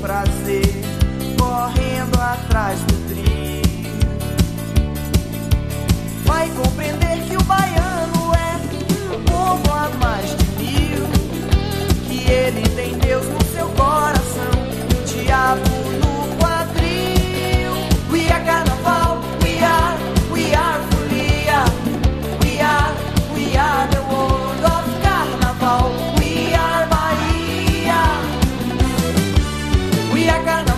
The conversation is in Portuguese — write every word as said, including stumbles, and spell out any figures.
prazer, correndo atrás do trio. Vai compreender que o baiano é um povo a mais de mil, que ele tem Deus no seu coração, o diabo no quadril. We are carnaval, we are, we are folia, we are, we are the world of carnaval. We are Bahia, we are carnaval.